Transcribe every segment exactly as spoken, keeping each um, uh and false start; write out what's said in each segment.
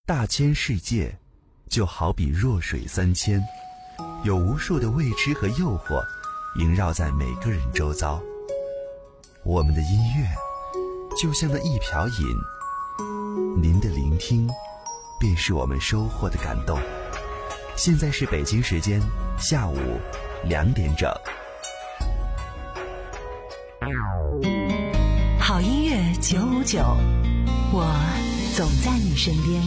大千世界就好比弱水三千，有无数的未知和诱惑萦绕在每个人周遭。我们的音乐就像那一瓢饮，您的聆听便是我们收获的感动。现在是北京时间下午两点整。 好音乐九五九，我总在你身边。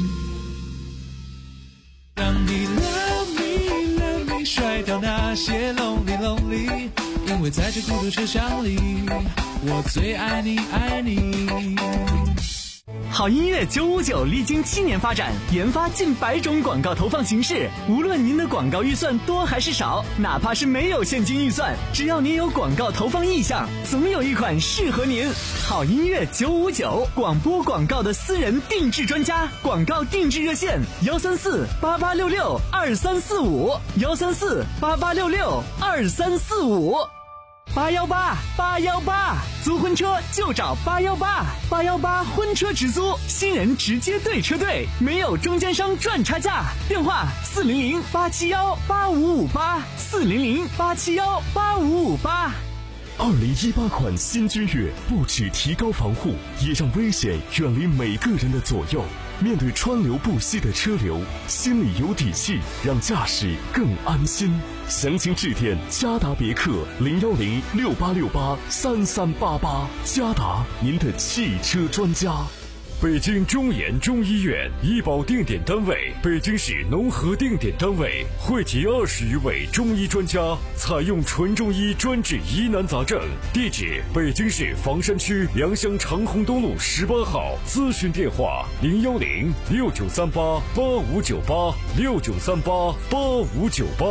让你 love me love me 甩掉那些 lonely lonely， 因为在这孤独车厢里，我最爱你爱你。 好音乐九五九历经七年发展，研发近百种广告投放形式。无论您的广告预算多还是少，哪怕是没有现金预算，只要您有广告投放意向，总有一款适合您。好音乐九五九，广播广告的私人定制专家，广告定制热线幺三四八八六六二三四五幺三四八八六六二三四五。八幺八八幺八，租婚车就找八幺八，八幺八婚车直租，新人直接对车队，没有中间商赚差价。电话四零零八七幺八五五八，四零零八七幺八五五八。 二零一八款新君越不只提高防护，也让危险远离每个人的左右。面对川流不息的车流，心里有底气，让驾驶更安心。详情致电嘉达别克零幺零六八六八三三八八，嘉达您的汽车专家。 北京中研中医院医保定点单位，北京市农合定点单位，汇集二十余位中医专家，采用纯中医专治疑难杂症。地址：北京市房山区良乡长虹东路十八号。咨询电话：零幺零六九三八八五九八六九三八八五九八。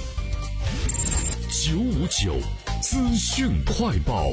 九五九资讯快报。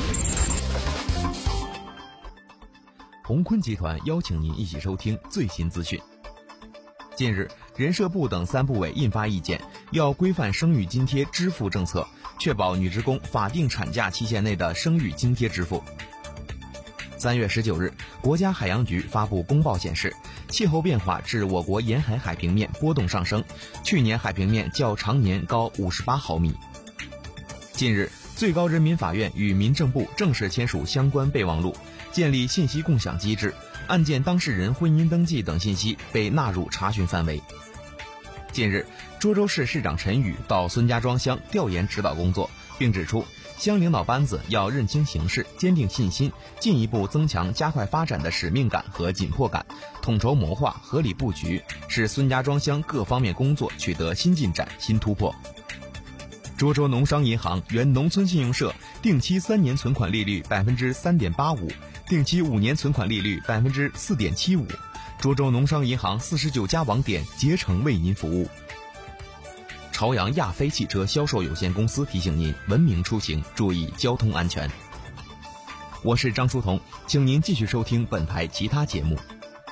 鸿坤集团邀请您一起收听最新资讯。近日，人社部等三部委印发意见，要规范生育津贴支付政策，确保女职工法定产假期限内的生育津贴支付。三月十九日，国家海洋局发布公报显示，气候变化致我国沿海海平面波动上升，去年海平面较常年高五十八毫米。近日，最高人民法院与民政部正式签署相关备忘录，建立信息共享机制，案件当事人婚姻登记等信息被纳入查询范围。近日，涿州市市长陈宇到孙家庄乡调研指导工作，并指出，乡领导班子要认清形势，坚定信心，进一步增强加快发展的使命感和紧迫感，统筹谋划，合理布局，使孙家庄乡各方面工作取得新进展、新突破。涿州农商银行原农村信用社定期三年存款利率百分之三点八五，定期五年存款利率百分之四点七五。涿州农商银行四十九家网点竭诚为您服务。朝阳亚飞汽车销售有限公司提醒您：文明出行，注意交通安全。我是张书彤，请您继续收听本台其他节目。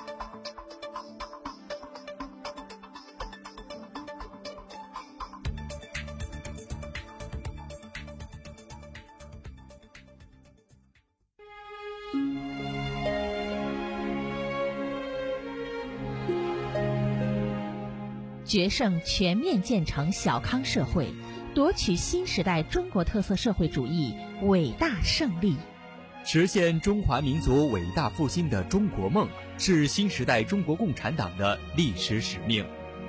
决胜全面建成小康社会，夺取新时代中国特色社会主义伟大胜利， 实现中华民族伟大复兴的中国梦，是新时代中国共产党的历史使命。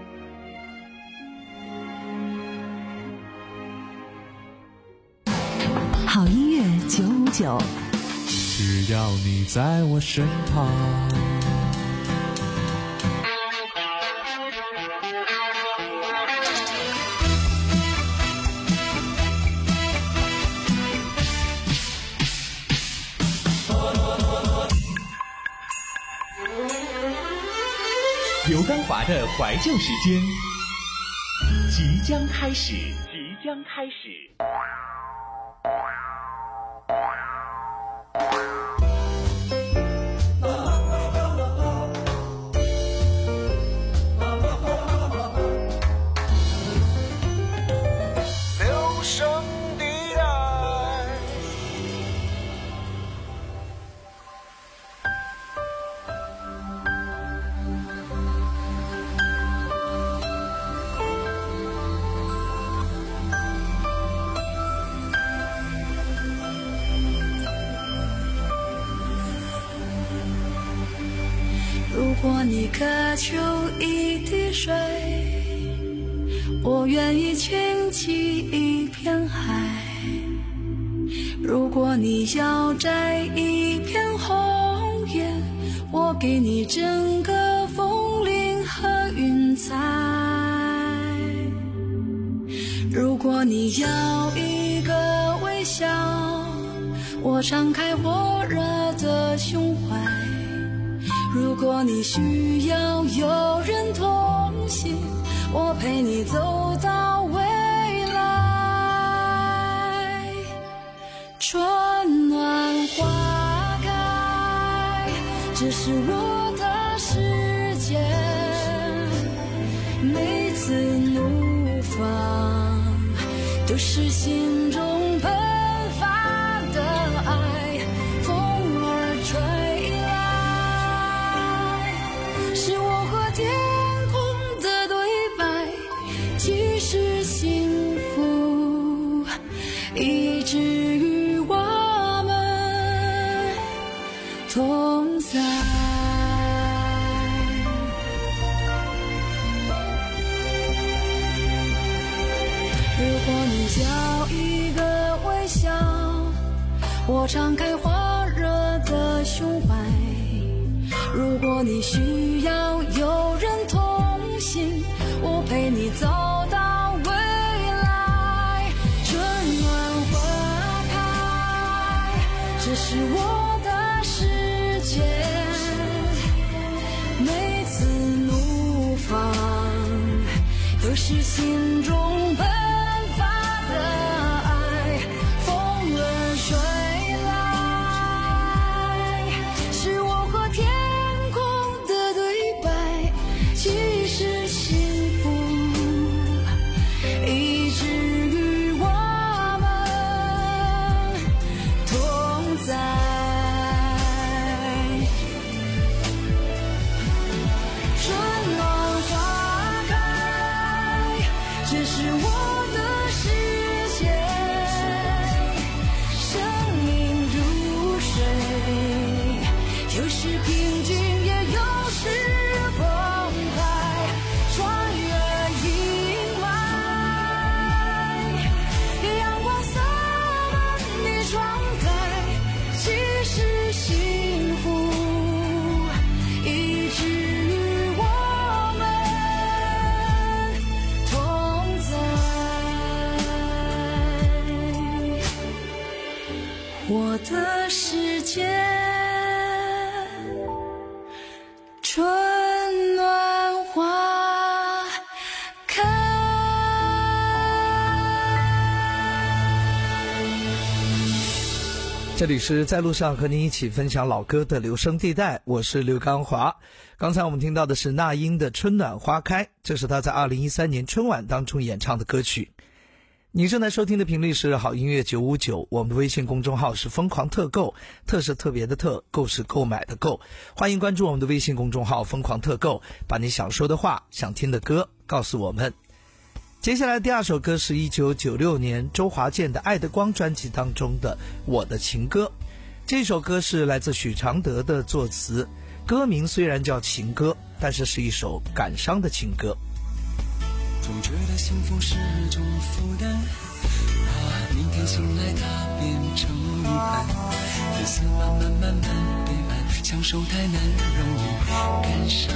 好音乐九五九， 只要你在我身旁。 刘刚华的怀旧时间即将开始，即将开始。 留声的爱。 如果你渴求一滴水，我愿意倾起一片海。如果你要摘一片红叶，我给你整个风铃和云彩。如果你要一个微笑，我敞开火热的胸怀。如果你需要有人同行，我陪你走到未来。春暖花开，这是我的世界，每次怒放都是心中喷发的爱，风儿吹来，是我和天空的对白，即使幸福以至于我们同在。如果你要一个微笑，我敞开火热的胸怀。如果你需要有人同行，我陪你走到未来。春暖花开，这是我的世界，每次怒放都是心中喷发的爱，风儿吹来，是我和天空的对白，即使幸福以至于我们同在。春暖花开，这是我的世界，生命如水，有时平静也有时澎湃，穿越阴霾，阳光洒满你窗台，即使幸福以至于我们同在。我的世界，春暖花开。 这里是在路上和您一起分享老歌的留声地带，我是刘刚华。刚才我们听到的是那英的《春暖花开》，这是她在二零一三年春晚当中演唱的歌曲。你正在收听的频率是好音乐九五九，我们的微信公众号是疯狂特购，特是特别的特，购是购买的购。欢迎关注我们的微信公众号疯狂特购，把你想说的话、想听的歌告诉我们。接下来第二首歌是一九九六年周华健的《爱的光》专辑当中的《我的情歌》。这首歌是来自许常德的作词，歌名虽然叫情歌，但是是一首感伤的情歌。 总觉得幸福是种负担，啊，明天醒来它变成遗憾，日子慢慢慢慢变暗，享受太难，容易感伤。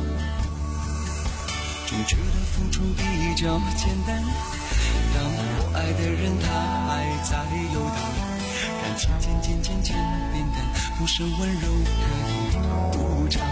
总觉得付出比较简单，当我爱的人他还在游荡，感情渐渐渐渐变淡，不是温柔可以补偿。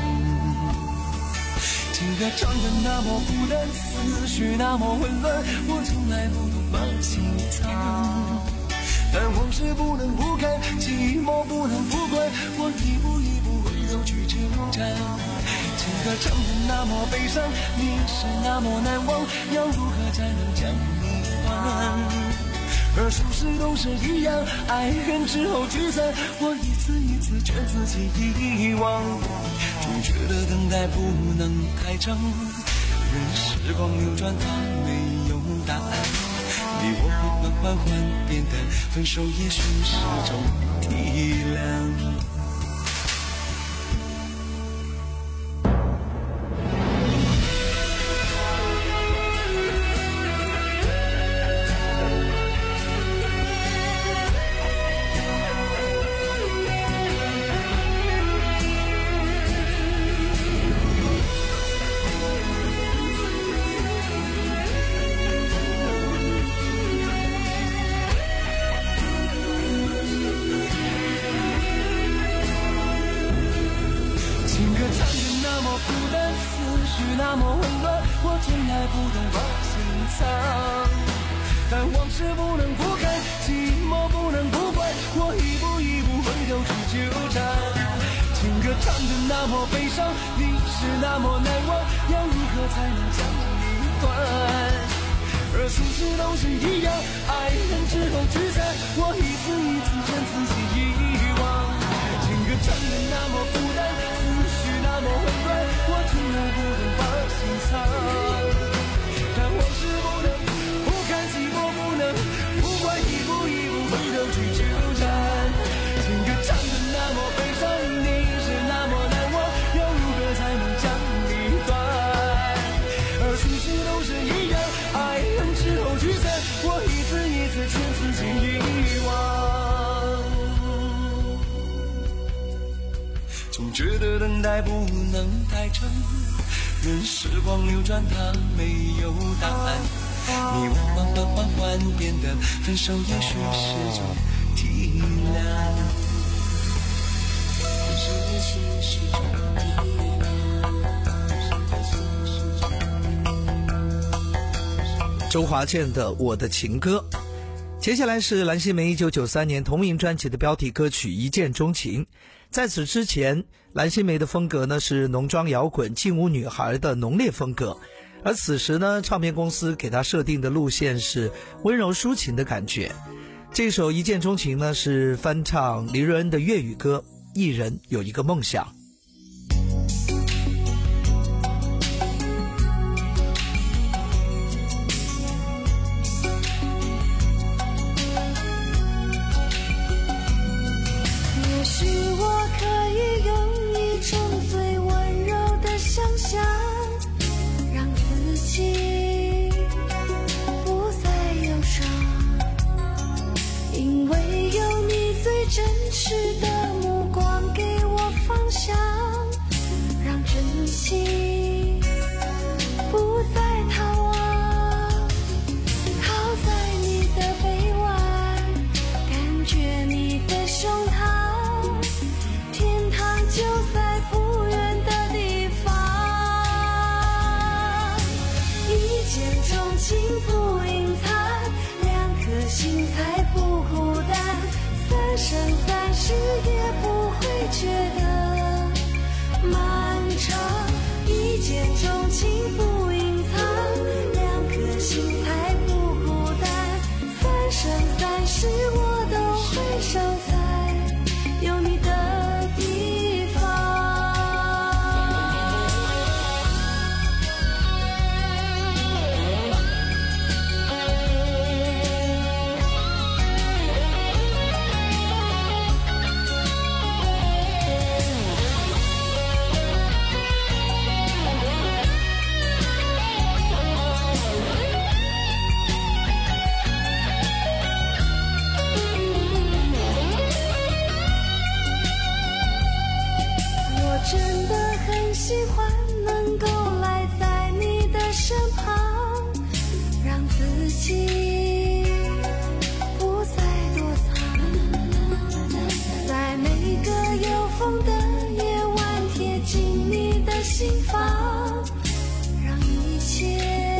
情歌唱得那么孤单，思绪那么混乱，我从来不懂把心藏。但往事不能不看，寂寞不能不管，我一步一步温柔去纠缠。情歌唱得那么悲伤，你是那么难忘，要如何才能将你还？而俗事都是一样，爱人之后聚散，我一次一次劝自己遗忘。总觉得等待不能太长，任时光流转它没有答案，你我会缓缓缓变淡，分手也许是种体谅。 绪那么混乱，我从来不懂把心藏。但往事不能不看，寂寞不能不管，我一步一步回头去纠缠。情歌唱得那么悲伤，你是那么难忘，要如何才能将你断？而俗事都是一样，爱恨之后聚散，我一次一次劝自己遗忘。情歌唱得那么孤单，思绪那么混乱，我从来不懂把心藏。但往事不能不看，寂寞不能不管，一步一步回头去纠缠。情歌唱得那么悲伤，你是那么难忘，要如何才能将你断？而俗事都是一样，爱恨之后聚散，我一次一次劝自己遗忘。总觉得等待不能太长，任时光流转，它没有答案。你我缓缓缓缓变得分手，也许是种体谅。分手也许是种体谅。周华健的《我的情歌》。接下来是蓝心湄一九九三年同名专辑的标题歌曲《一见钟情》。在此之前，蓝心湄的风格呢是浓妆摇滚、劲舞女孩的浓烈风格，而此时呢，唱片公司给她设定的路线是温柔抒情的感觉。这首《一见钟情》呢是翻唱黎瑞恩的粤语歌《一人有一个梦想》。 真实的目光给我方向，让真心不再逃亡。靠在你的臂弯，感觉你的胸膛，天堂就在不远的地方。一见钟情不隐藏，两颗心才不孤单。三生三世也不会觉得漫长，一见钟情不隐藏，两颗心才不孤单。三生三世我都会守在有你的地方。真的很喜欢能够赖在你的身旁，让自己不再躲藏，在每个有风的夜晚贴近你的心房，让一切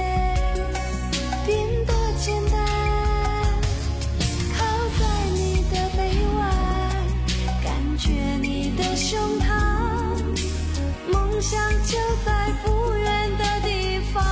变得简单。靠在你的臂弯，感觉你的胸膛，梦想就在不远的地方。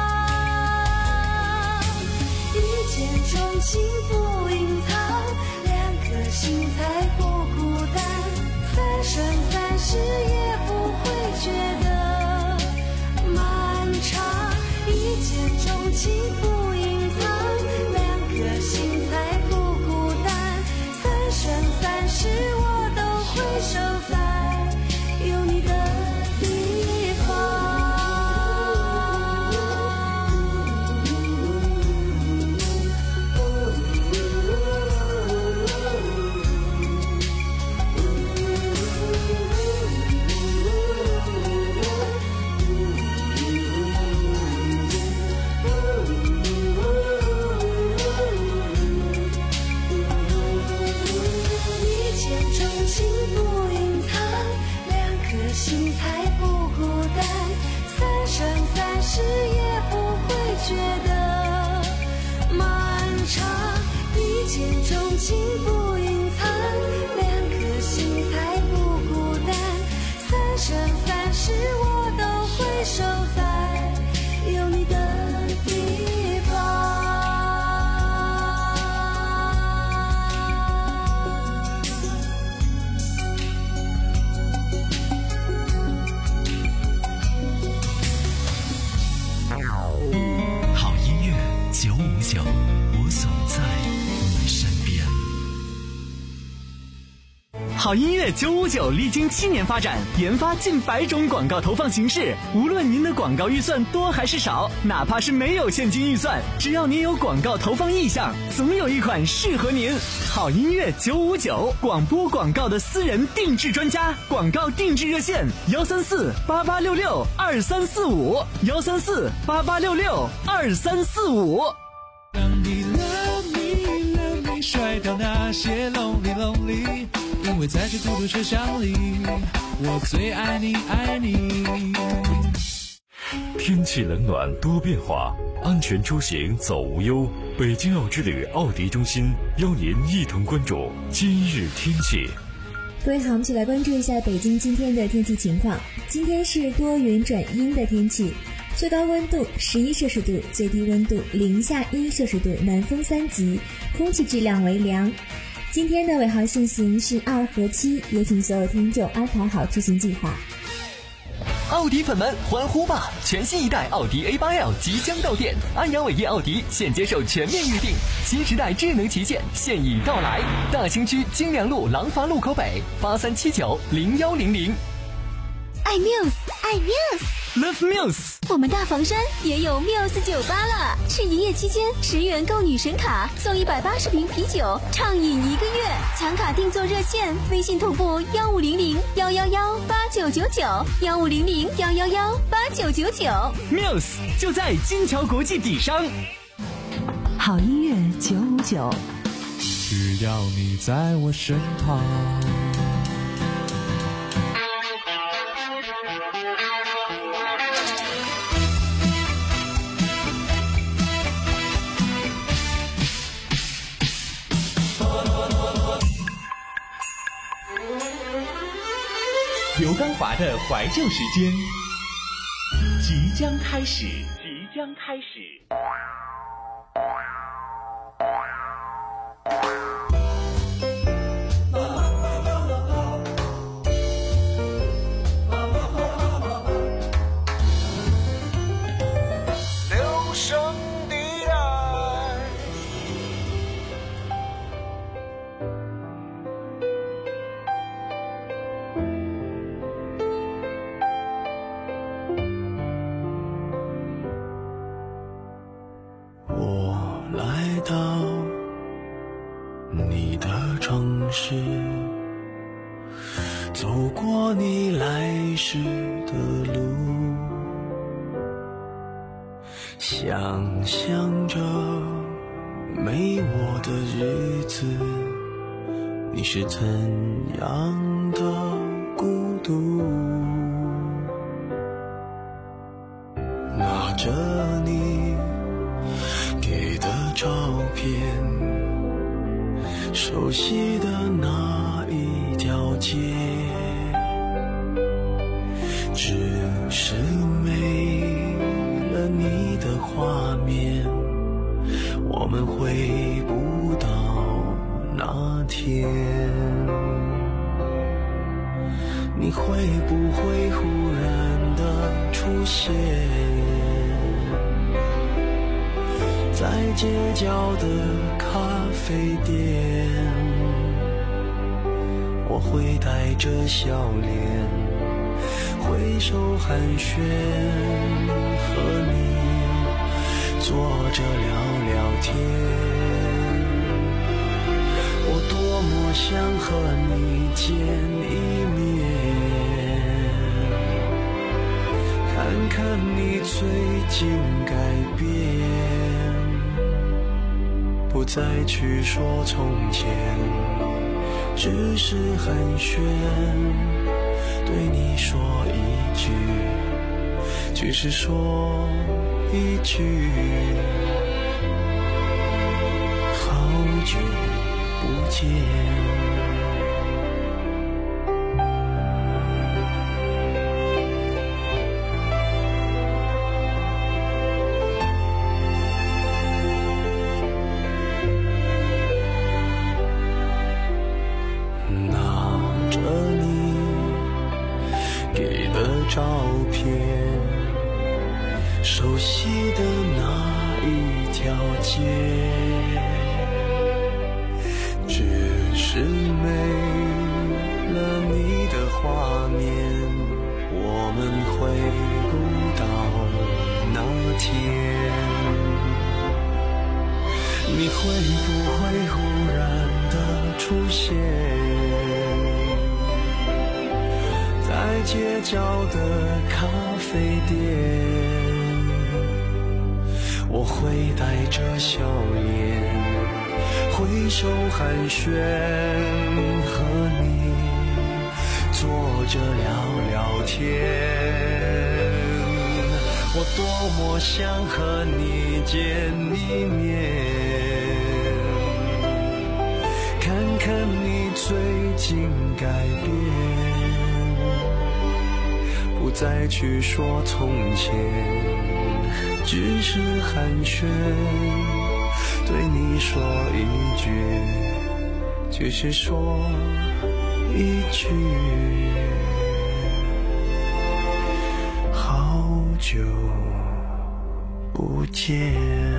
一见钟情不隐藏，两颗心才不孤单。三生三世也不会觉得漫长。一见钟情不隐藏，两颗心才不孤单。三生三世我都会守在有你的地方。 觉得漫长，一见钟情不隐藏，两颗心才不孤单，三生三世我都会守在有你的地方。 好音乐九五九，我总在你身边。 好音乐九五九历经七年发展，研发近百种广告投放形式。无论您的广告预算多还是少，哪怕是没有现金预算，只要您有广告投放意向，总有一款适合您。好音乐九五九，广播广告的私人定制专家，广告定制热线：幺三四八八六六二三四五，幺三四八八六六二三四五。 让你 love me love me 甩掉那些 lonely lonely， 因为在这孤独车厢里，我最爱你爱你。 天气冷暖多变化，安全出行走无忧。北京奥之旅奥迪中心邀您一同关注今日天气。 各位好，我们一起来关注一下北京今天的天气情况。今天是多云转阴的天气，最高温度十一摄氏度，最低温度零下一摄氏度，南风三级，空气质量为良。今天的尾号限行是二和七，也请所有听众安排好出行计划。 奥迪粉们欢呼吧！全新一代奥迪 A 八 L 即将到店，安阳伟业奥迪现接受全面预定，新时代智能旗舰现已到来。大兴区金良路廊坊路口北八三七九零幺零零。 爱 Muse， 爱 Muse，Love Muse。 我们大房山也有 Muse 酒吧了，是一夜期间十元购女神卡，送一百八十瓶啤酒，畅饮一个月。抢卡订座热线：微信同步幺五零零幺幺幺八九九九，幺五零零幺幺幺八九九九。 Muse 就在金桥国际底商。 好音乐九五九， 只要你在我身旁。 刘刚华的怀旧时间即将开始，即将开始。 留声地带。我来到你的城市，走过你来时的路，想象着没我的日子，你是怎样的孤独。拿着你给的照片，熟悉的那一条街，只是没了你的画面，我们回不到那天。你会不会忽然的出现在街角的咖啡店？我会带着笑脸挥手寒暄，和你坐着聊聊天。我多么想和你见一面，看看你最近改变，不再去说从前，只是寒暄，对你说一句，只是说一句好久不见。照片，熟悉的那一条街，只是没了你的画面，我们回不到那天。你会不会忽然的出现在街角的咖啡店？我会带着笑脸挥手寒暄，和你坐着聊聊天。我多么想和你见一面，看看你最近改变，不再去说从前，只是寒暄，对你说一句，只是说一句，好久不见。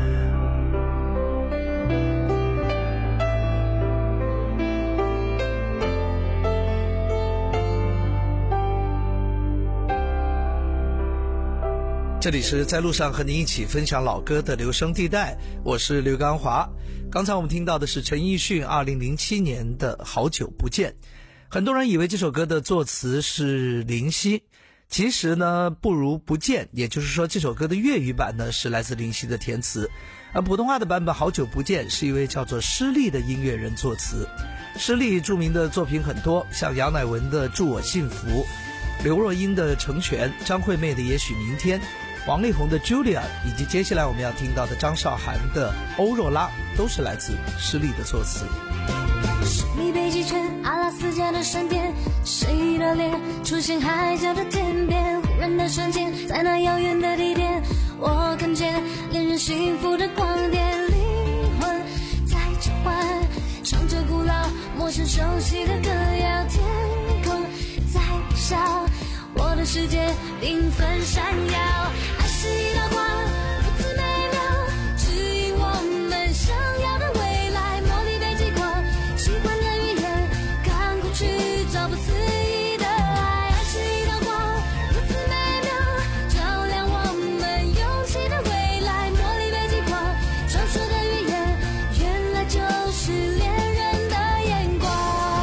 这里是在路上和您一起分享老歌的留声地带，我是刘刚华。刚才我们听到的是陈奕迅二零零七年的《好久不见》。很多人以为这首歌的作词是林夕，其实呢不如不见，也就是说这首歌的粤语版呢是来自林夕的填词，而普通话的版本《好久不见》是一位叫做施丽的音乐人作词。施丽著名的作品很多，像杨乃文的《祝我幸福》，刘若英的《成全》，张惠妹的《也许明天》，王力宏的 Julia， 以及接下来我们要听到的张韶涵的欧若拉，都是来自施丽的作词。 神秘北极圈，阿拉斯加的闪电，谁的脸出现海角的天边？忽然的瞬间，在那遥远的地点，我看见恋人幸福的光点，灵魂在召唤，唱着古老陌生熟悉的歌谣，天空在微笑，我的世界缤纷闪耀，爱是一道光，如此美妙，指引我们想要的未来，茉莉北极光，喜欢的语言，看过去找不肆意的爱，爱是一道光，如此美妙，照亮我们勇气的未来，茉莉北极光，传说的语言，原来就是恋人的眼光。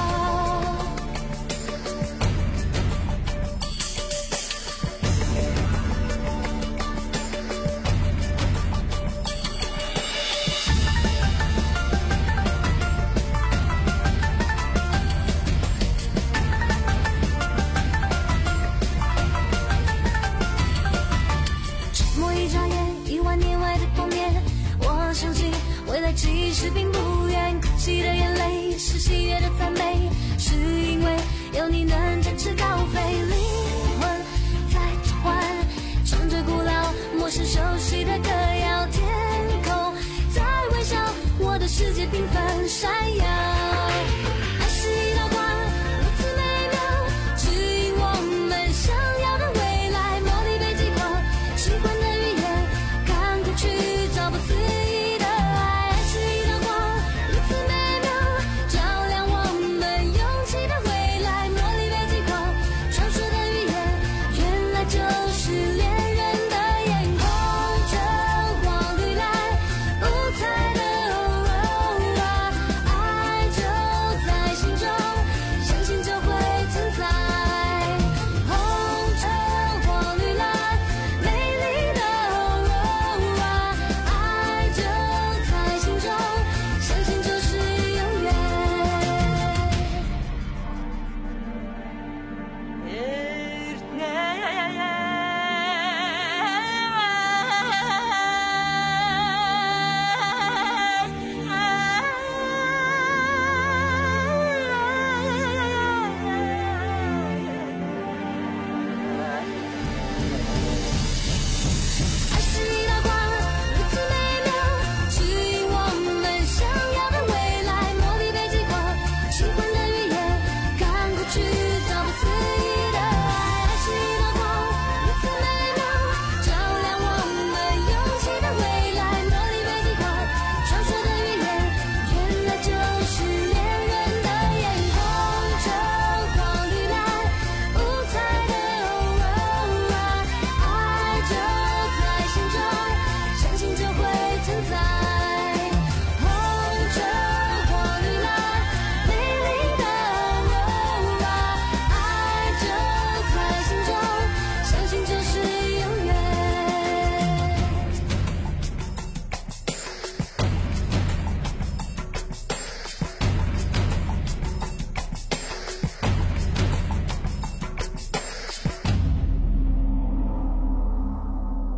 其实并不远，哭泣的眼泪是喜悦的赞美，是因为有你能展翅高飞，灵魂在召唤，唱着古老陌生熟悉的歌谣，天空在微笑，我的世界缤纷闪耀，爱是一道光，如此美妙，指引我们想要的未来，茉莉北极光，喜欢的语言，看过去找不肆意的爱，爱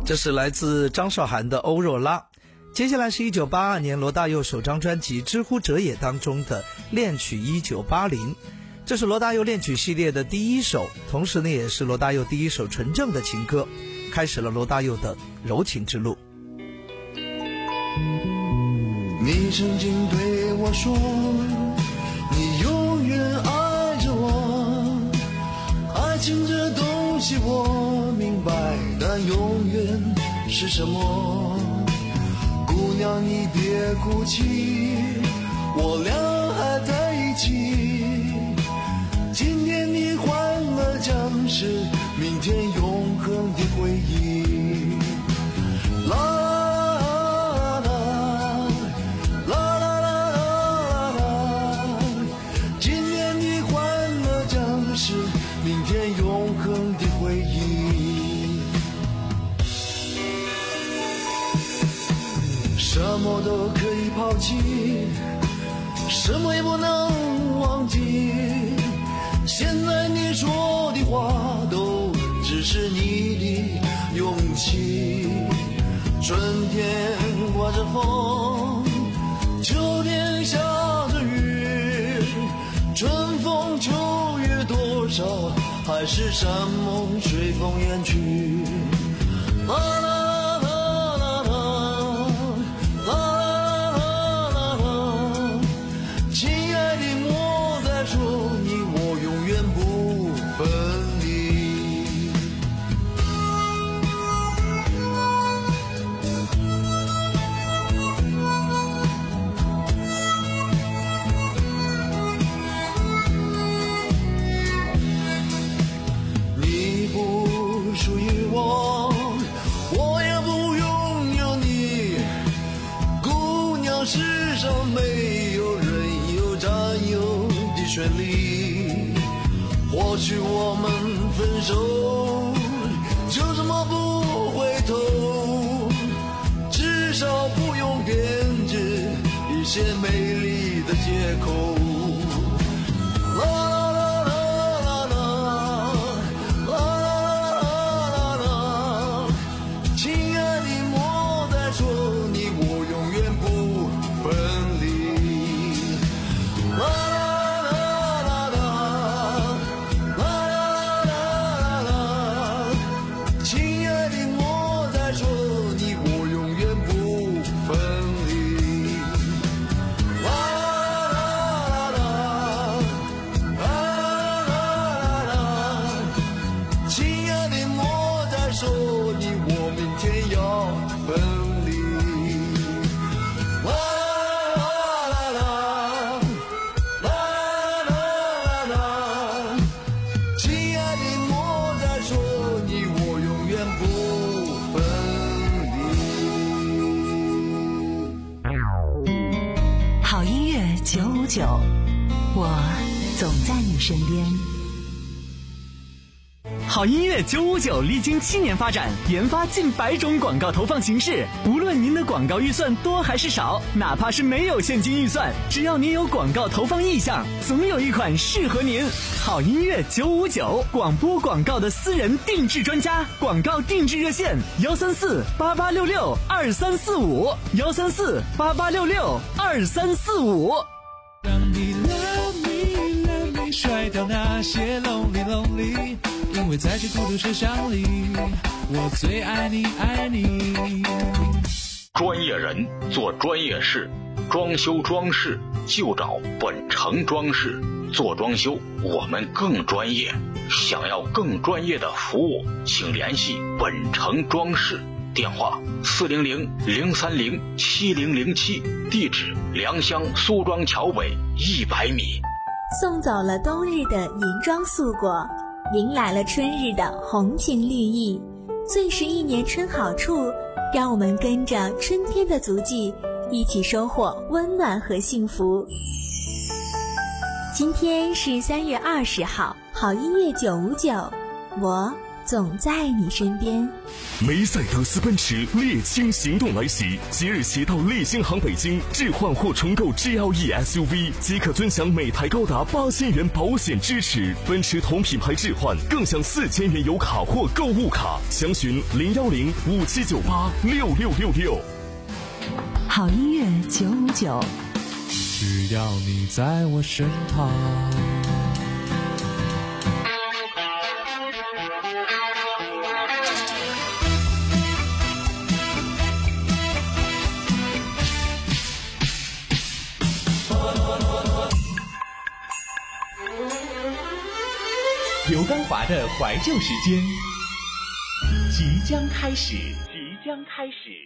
这是来自张韶涵的欧若拉。接下来是一九八二年罗大佑首张专辑《知乎者也》当中的恋曲一九八零，这是罗大佑恋曲系列的第一首，同时呢也是罗大佑第一首纯正的情歌，开始了罗大佑的柔情之路。 你曾经对我说，你永远爱着我，爱情这东西我明白，但永远是什么？姑娘你别哭泣，我俩还在一起，今天你欢乐将是明天永恒的回忆。啦啦啦啦啦啦啦，今天的欢乐将是明天永恒的回忆。什么都可以抛弃，什么也不能忘记，现在你说的话都只是你的勇气。春天刮着风，秋天下着雨，春风秋月多少，还是山盟随风远去。啦啦权利，或许我们分手就这么不回头，至少不用编织一些美丽的借口。啦啦啦啦啦啦啦啦，亲爱的莫再说你我永远不分离。啦九五九，我总在你身边。 好音乐九五九历经七年发展，研发近百种广告投放形式。无论您的广告预算多还是少，哪怕是没有现金预算，只要您有广告投放意向，总有一款适合您。好音乐九五九，广播广告的私人定制专家，广告定制热线：幺三四八八六六二三四五，幺三四八八六六二三四五。 让你 love me love me 甩掉那些 lonely lonely， 因为在这孤独车厢里，我最爱你爱你。 专业人做专业事，装修装饰就找本城装饰。做装修我们更专业，想要更专业的服务，请联系本城装饰。电话四零零零三零七零零七，地址良乡苏庄桥北一百米。 送走了冬日的银装素裹，迎来了春日的红情绿意。最是一年春好处，让我们跟着春天的足迹，一起收获温暖和幸福。今天是三月二十号，好音乐九五九，我总在你身边。 梅赛德斯奔驰猎青行动来袭，即日起到猎星行北京置换或重购 G L E S U V 即可尊享每台高达八千元保险支持，奔驰同品牌置换更享四千元油卡或购物卡，详询零幺零五七九八六六六六。 好音乐九五九， 只要你在我身旁。 刘刚华的怀旧时间即将开始，即将开始。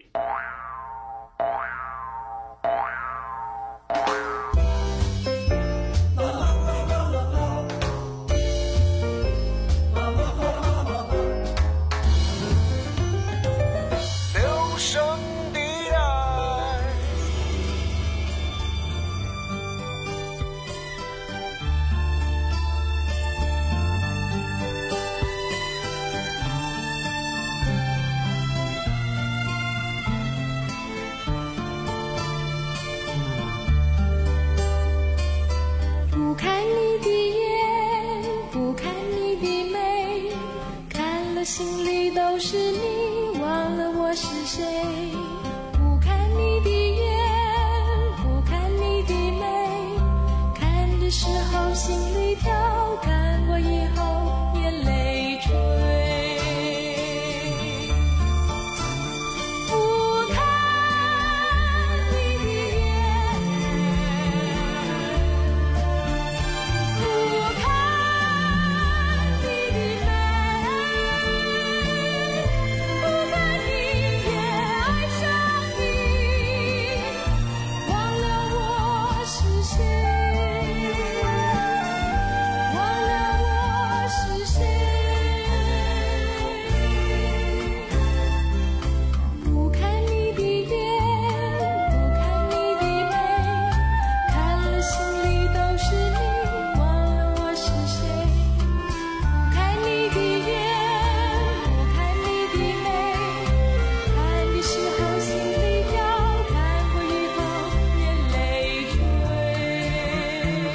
留声地带。 不看你的眼，不看你的眉，看了心里都是你，忘了我是谁。不看你的眼，不看你的眉，看的时候心里跳，看过以后眼泪垂。不看你的眼，不看你的眉，不看你也爱上你，忘了我是谁，忘了我是谁。不看你的眼，不看你的眉，看了心里都是你，忘了我是谁。不看你的眼，不看你的眉，看的时候心里跳，看过以后眼泪垂。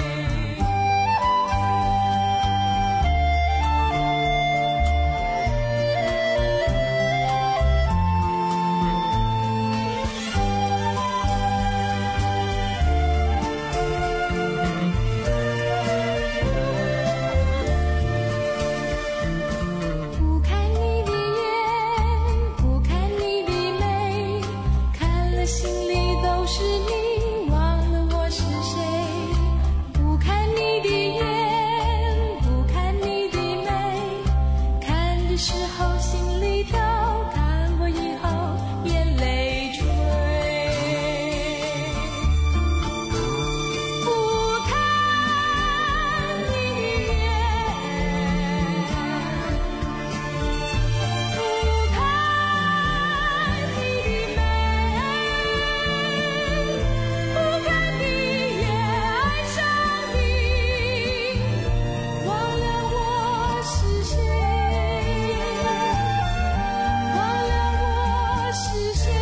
不看你的眼，不看你的眉，看了心里都是你，忘了我是谁。不看你的眼，不看你的眉，看的时候心里跳，看过以后眼泪垂。不看你的眼，不看你的眉，不看你也爱上你，忘了我是谁，忘了我是谁。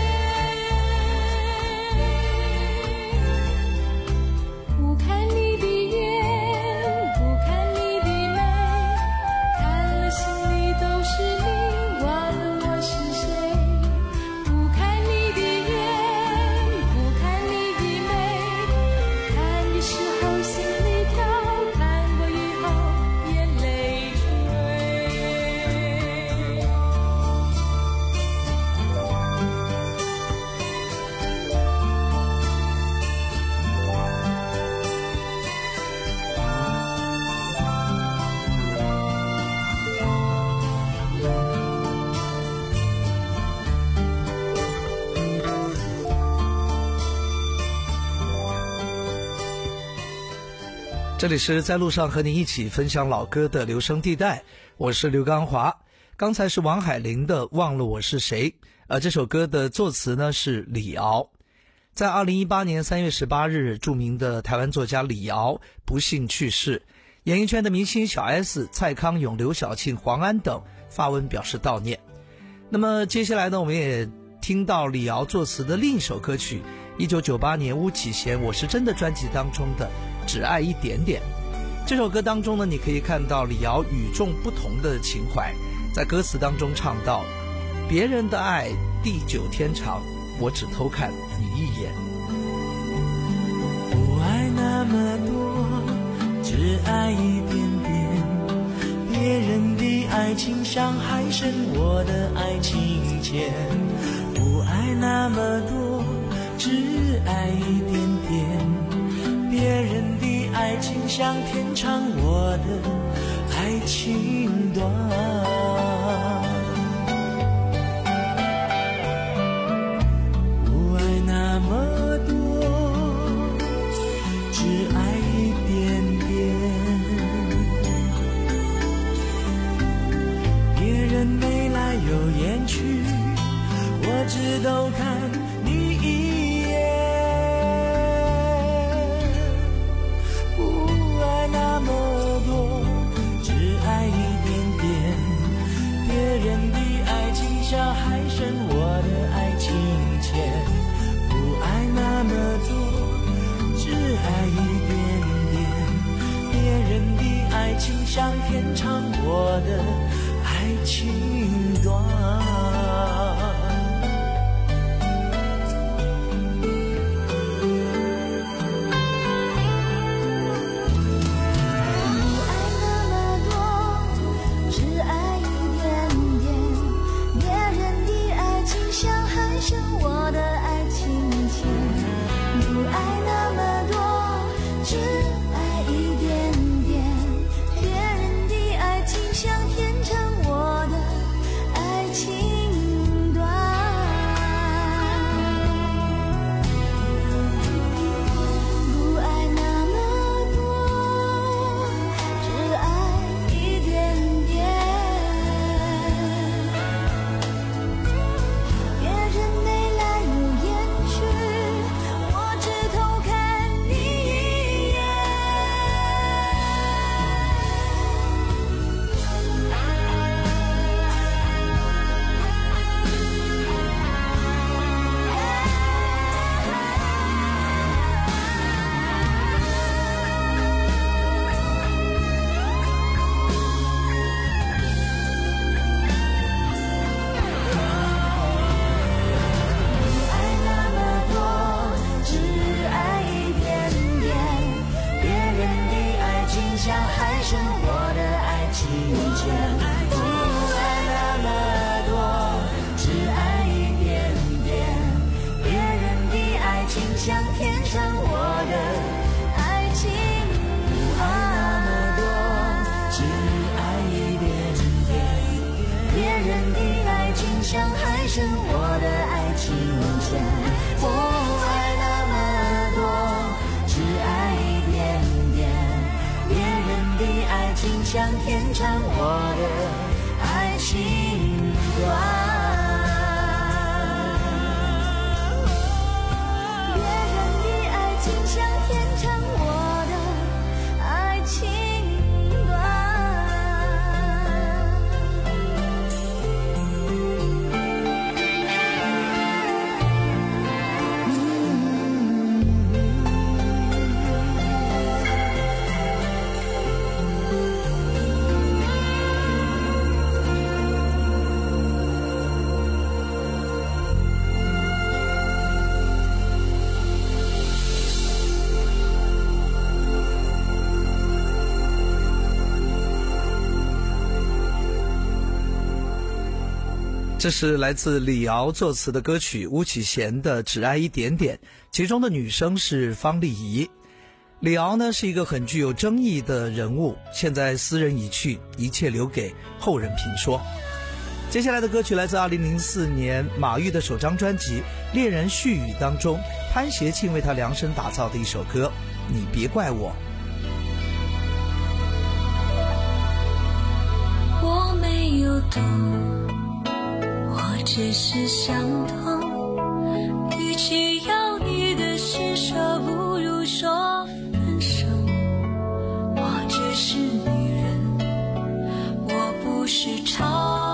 不看你的眼，不看你的眉，看了心里都是你，忘了我是谁。不看你的眼，不看你的眉，看的时候心里跳，看过以后眼泪这里是在路上和你一起分享老歌的留声地带，我是刘刚华。刚才是王海玲的《忘了我是谁》，呃，这首歌的作词呢是李敖。在二零一八年三月十八日，著名的台湾作家李敖不幸去世。演艺圈的明星小 S、蔡康永、刘晓庆、黄安等发文表示悼念。那么接下来呢，我们也听到李敖作词的另一首歌曲，一九九八年巫启贤《我是真的》专辑当中的《只爱一点点》。这首歌当中呢，你可以看到李敖与众不同的情怀，在歌词当中唱到：别人的爱地久天长，我只偷看你一眼。 不爱那么多，只爱一点点，别人的爱情伤害深我的爱情浅。不爱那么多，只爱一点点，别人的爱情像天长，我的爱情短。不爱那么多，只爱一点点，别人眉来又眼去，我只都看你一眼。不爱那么多，只爱一点点，别人的爱情像海深，我的爱情浅。不爱那么多，只爱一点点，别人的爱情像天长，我的爱情短。像天长，我的爱情短。别人的爱情像天长，我的爱情短。 这是来自李敖作词的歌曲巫启贤的《只爱一点点》，其中的女生是方丽仪。李敖呢是一个很具有争议的人物，现在斯人已去，一切留给后人评说。接下来的歌曲来自二零零四年马玉的首张专辑《恋人絮语》当中，潘协庆为他量身打造的一首歌《你别怪我》。 我没有懂，我只是想通，与其要你的施舍，不如说分手。我只是女人，我不是超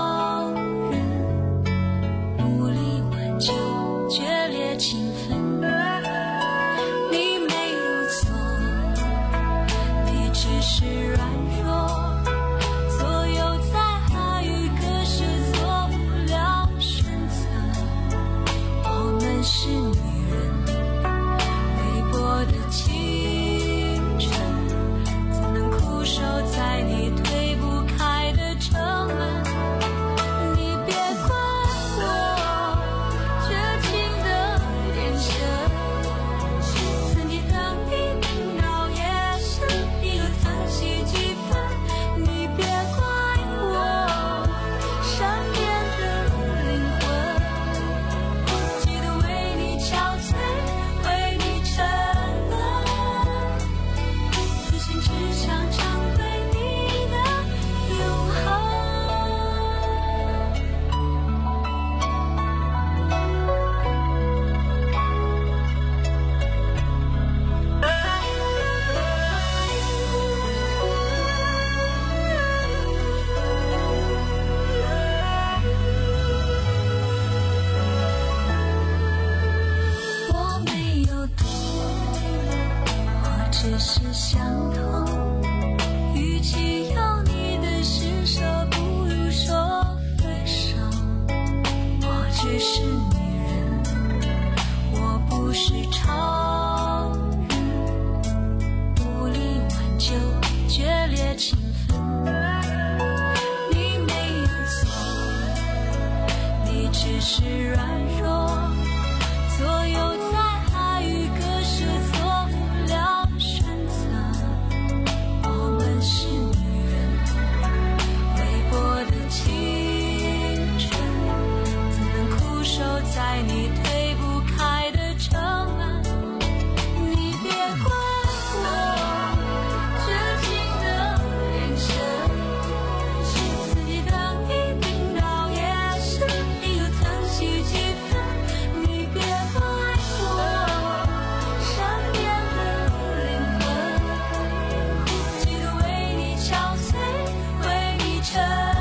却是女人，我不是超人，无力挽救决裂情分。你没有错，你只是软弱，左右在爱与割舍做不了选择。我们是女人，微薄的青春，怎能枯守在你推不开的城门？你别怪我绝情的眼神，是自己当你顶到夜深，你又疼惜几分？你别怪我善变的灵魂，几度为你憔悴，为你沉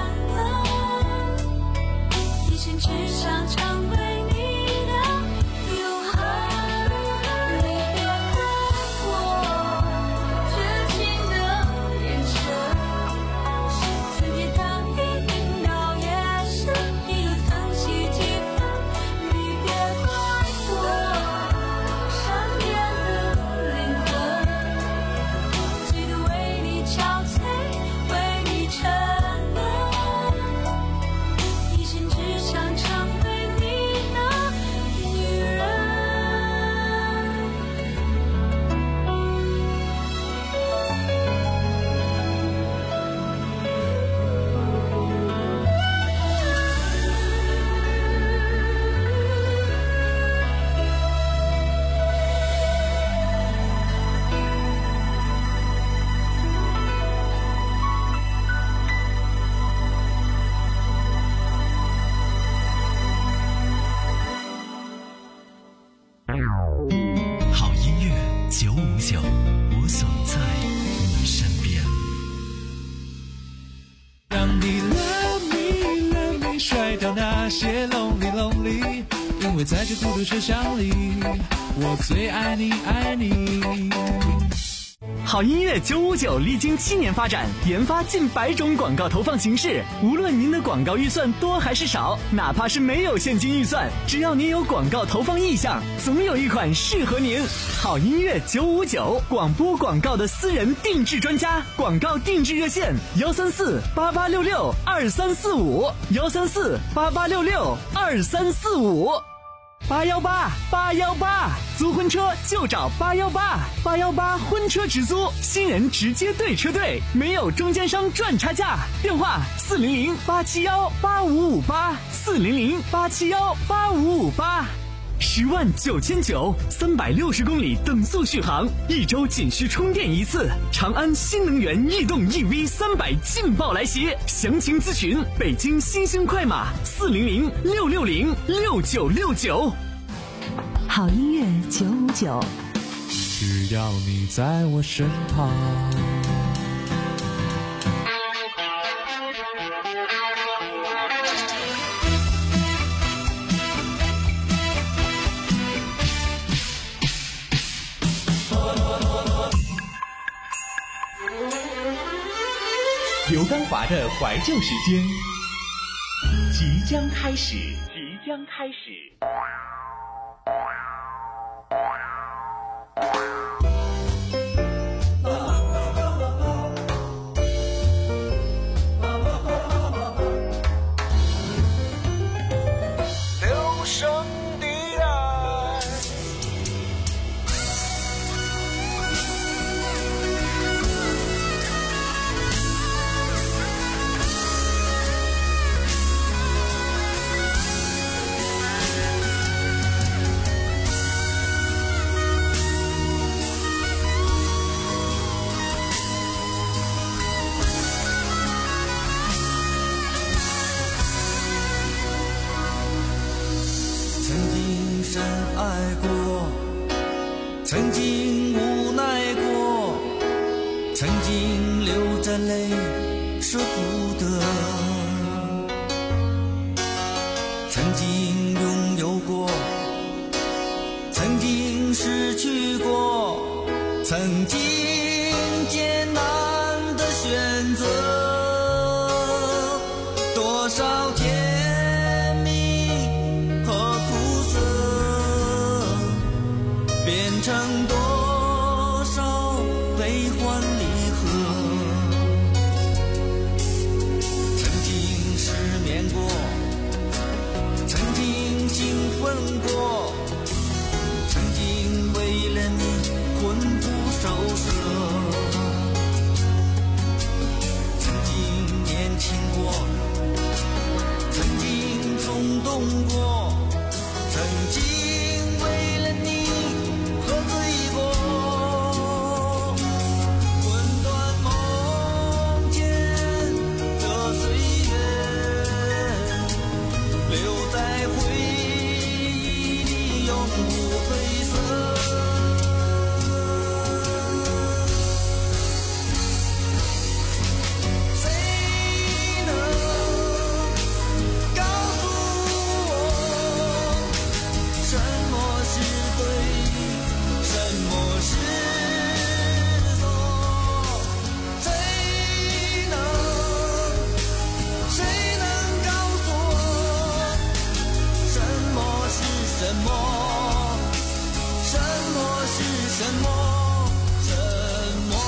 沦，一心只想成为你的永恒。你别怪我绝情的眼神，是自己当你顶到夜深，你又疼惜几分？你别怪我善变的灵魂，几度为你憔悴，为你沉沦，一心只想成为你的女人。 好音乐九五九，我总在你身边。 让你 love me love me 甩掉那些 lonely lonely， 因为在这孤独车厢里，我最爱你爱你。 好音乐九五九历经七年发展，研发近百种广告投放形式。无论您的广告预算多还是少，哪怕是没有现金预算，只要您有广告投放意向，总有一款适合您。好音乐九五九，广播广告的私人定制专家，广告定制热线：幺三四八八六六二三四五，幺三四八八六六二三四五。八幺八八幺八，租婚车就找八幺八，八幺八婚车直租，新人直接对车队，没有中间商赚差价。电话四零零八七幺八五五八，四零零八七幺八五五八。十万九千九，三百六十公里等速续航，一周仅需充电一次。长安新能源逸动 E V 三百劲爆来袭，详情咨询北京新兴快马四零零六六零六九六九。 好音乐九五九， 只要你在我身旁。 刘刚华的怀旧时间即将开始，即将开始。 留声地带。 深爱过，曾经无奈过，曾经流着泪舍不得，曾经拥有过，曾经失去过，曾经艰难的选择，多少甜蜜程多少悲欢离合，曾经失眠过，曾经兴奋过，曾经为了你魂不守舍，曾经年轻过，曾经冲动过，曾经为了你喝醉过，魂断梦牵的岁月，留在回忆里永不褪色。谁能告诉我什么是对，什么是错？谁能谁能告诉我什么是什么？什么是什么？什么？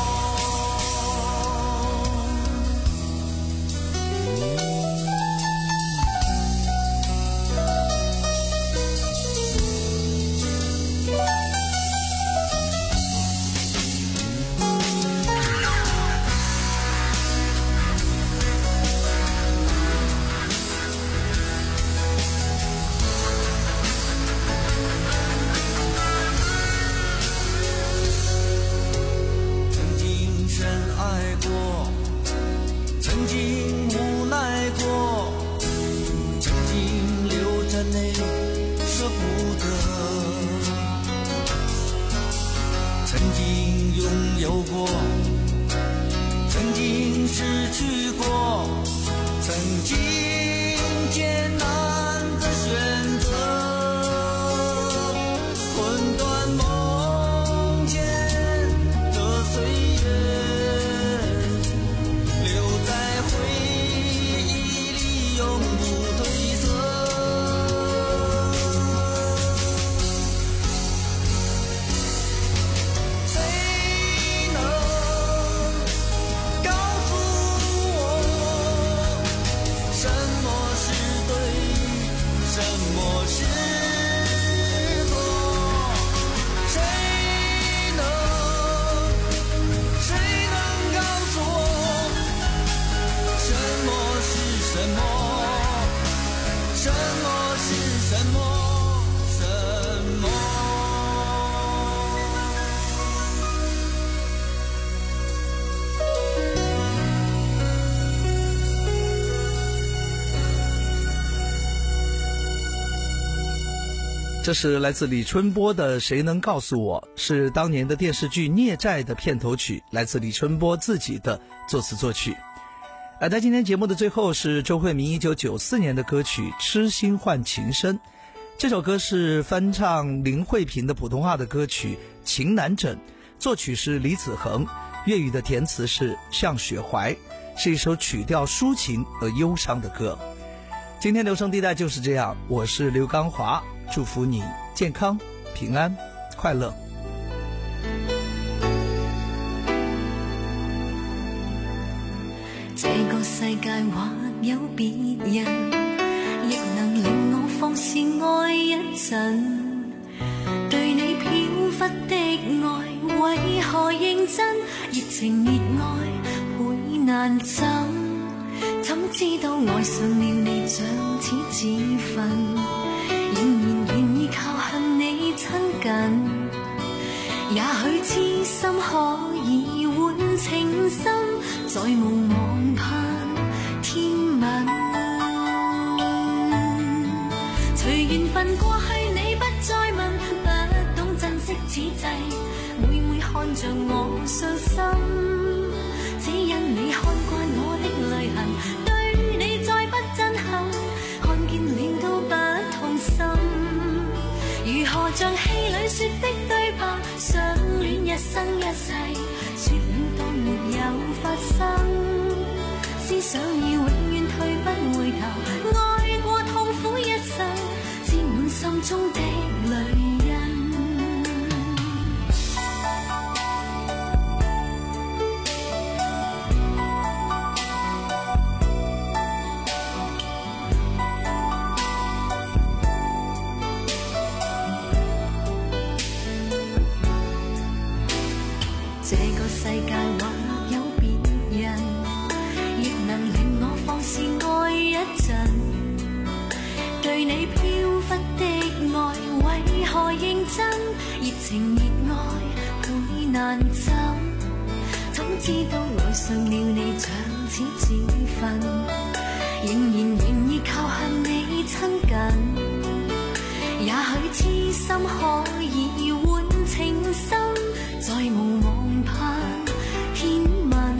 曾经深爱过，曾经无奈过，曾经流着泪舍不得，曾经拥有过，曾经失去过，曾经艰难的选择，魂断梦牵的岁月，留在回忆里永不褪色。谁能告诉我什么是对，什么是错？谁能谁能告诉我什么是什么？什么是什么？什么？ 这是来自李春波的《谁能告诉我》，是当年的电视剧《孽债》的片头曲，来自李春波自己的作词作曲。而在今天节目的最后是周慧敏一九九四年的歌曲《痴心换情深》，这首歌是翻唱林慧萍的普通话的歌曲《情难枕》，作曲是李子恒，粤语的填词是向雪怀，是一首曲调抒情而忧伤的歌。今天留声地带就是这样，我是刘刚华，祝福你健康、平安、快乐。 这个世界或有别人，亦能令我放肆愛一陣。對你飄忽的愛，為何認真？熱情熱愛倍難枕。怎知道愛上了你像似自焚，仍然願意靠向你親近。也許痴心可以換情深，再無望盼天問。隨緣分過去你不再問，不懂珍惜此際，每每看着我傷心，只因你看慣我的淚痕，對你再不震撼，看見了都不痛心。如何像戲裏說的對白，相戀一生一世，說了當沒有發生，思想已永遠退不回頭，愛過痛苦一生，沾滿心中的淚印。 難走，怎知道愛上了你像似自焚，仍然願意靠向你親近。也許痴心可以換情深，再無望盼天問。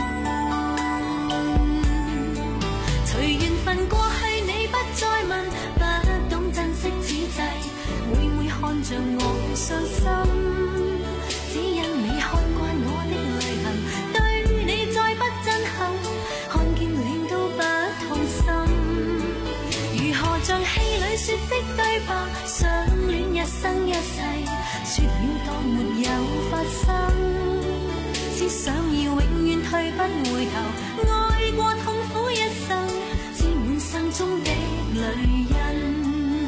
隨緣分過去你不再問，不懂珍惜此際，每每看着我傷心，只因你看慣我的淚痕，對你再不震撼，看見了都不痛心。如何像戲裏說的對白，相戀一生一世，說了當沒有發生，只想要永遠退不回頭，愛過痛苦一生，沾滿生中的淚印。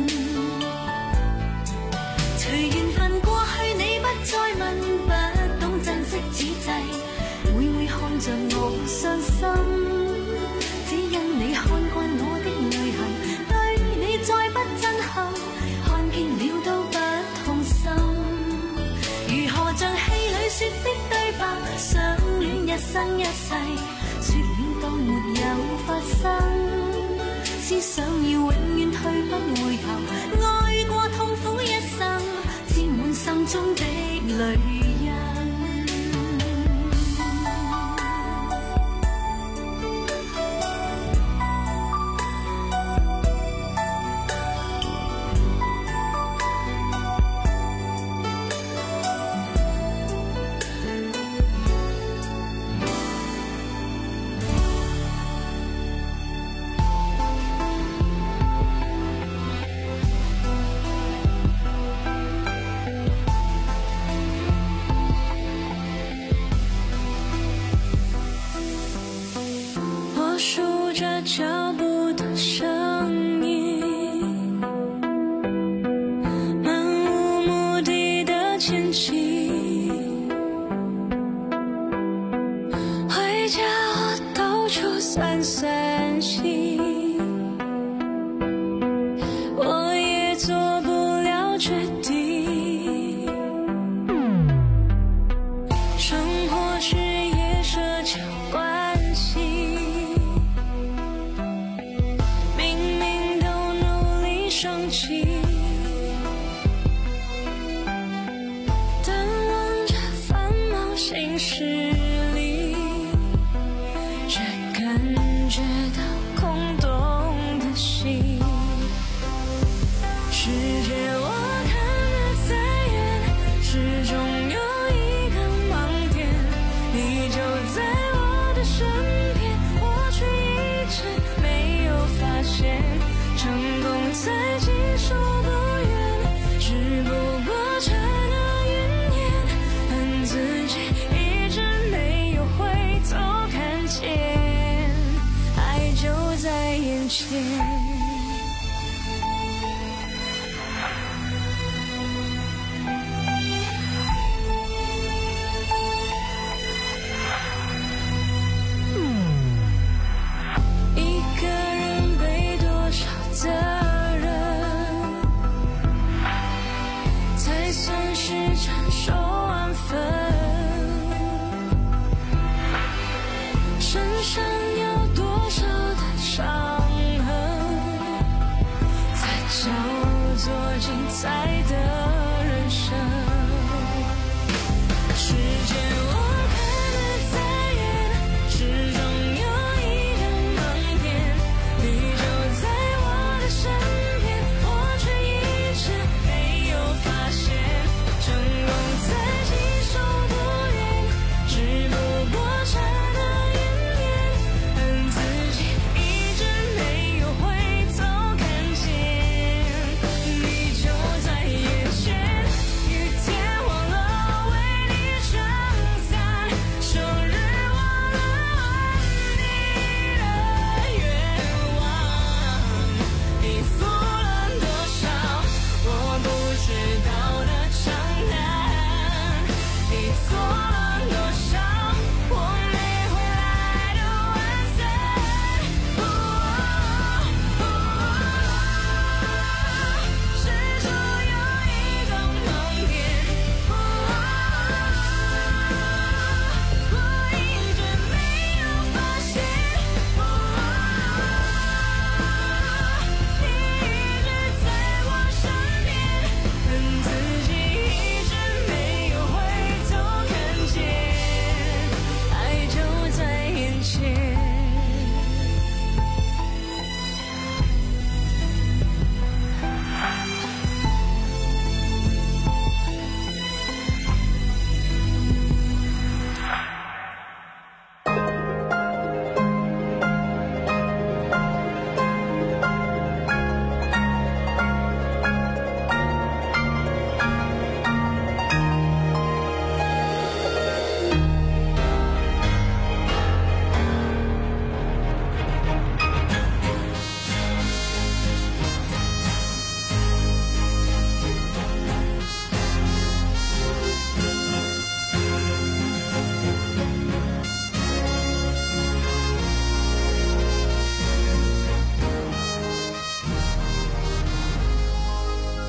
隨緣分過去你不再問，不懂珍惜此際，每每看着我傷心，只因你看慣我的淚痕，對你再不震撼，看見了都不痛心。如何像戲裏說的對白，相戀一生一世，說了當沒有發生，只想要永遠退不回頭，愛過痛苦一生，沾滿心中的淚印。 数着脚步的声音，漫无目的的前进，回家我到处散散心，我也做不了决定，生活事业社交关系，生气，淡忘着繁忙心事里，却感觉到空洞的心。是